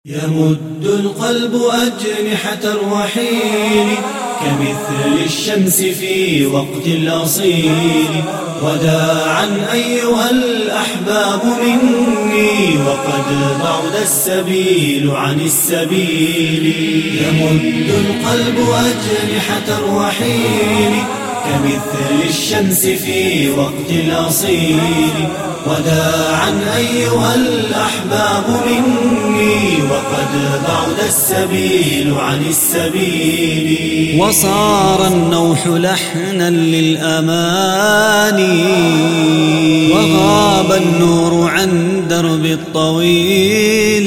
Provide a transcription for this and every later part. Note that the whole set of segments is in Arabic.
يمد القلب أجنحة الرحيل كمثل الشمس في وقت الأصيل. وداعا أيها الأحباب مني وقد بعد السبيل عن السبيل. يمد القلب أجنحة الرحيل كمثل الشمس في وقت الأصيل. وداعا أيها الأحباب مني وقد بعد السبيل عن السبيل. وصار النوح لحنا للأماني وغاب النور عن درب الطويل.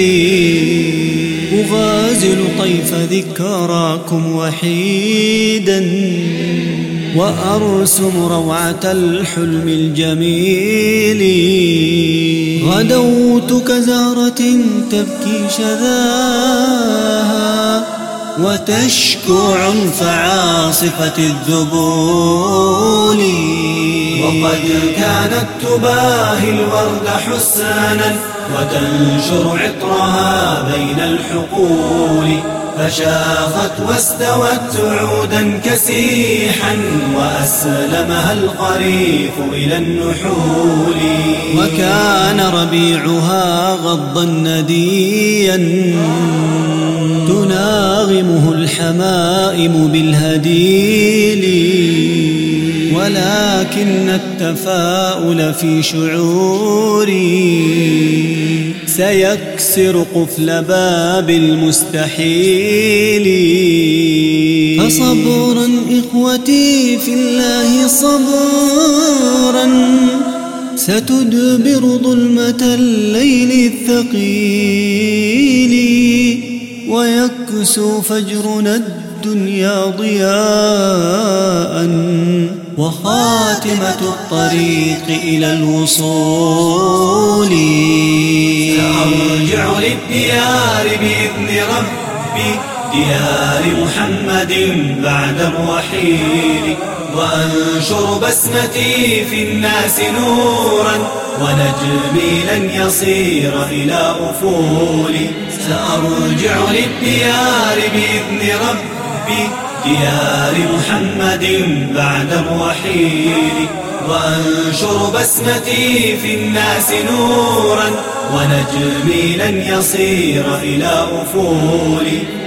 أغازل طيف ذكراكم وحيدا وأرسم روعة الحلم الجميل. غدوت كزهرة تبكي شذاها وتشكو عنف عاصفة الذبول. وقد كانت تباهي الورد حسانا وتنشر عطرها بين الحقول. فشاخت واستوت عودا كسيحا وأسلمها الخريف إلى النحول. وكان ربيعها غضا نديا تناغمه الحمائم بالهديل. ولكن التفاؤل في شعوري سيكسر قفل باب المستحيل. فصبرا إخوتي في الله صبرا ستدبر ظلمة الليل الثقيل. ويكسو فجرنا الدنيا ضياء وخاتمة الطريق إلى الوصول. سأرجع للديار بإذن ربي ديار محمد بعد الرحيل. وأنشر بسمتي في الناس نورا ونجمي لن يصير إلى أفولي. سأرجع للديار بإذن ربي ديار محمد بعد الرحيل. وأنشر بسمتي في الناس نورا ونجمي لن يصير إلى أفولي.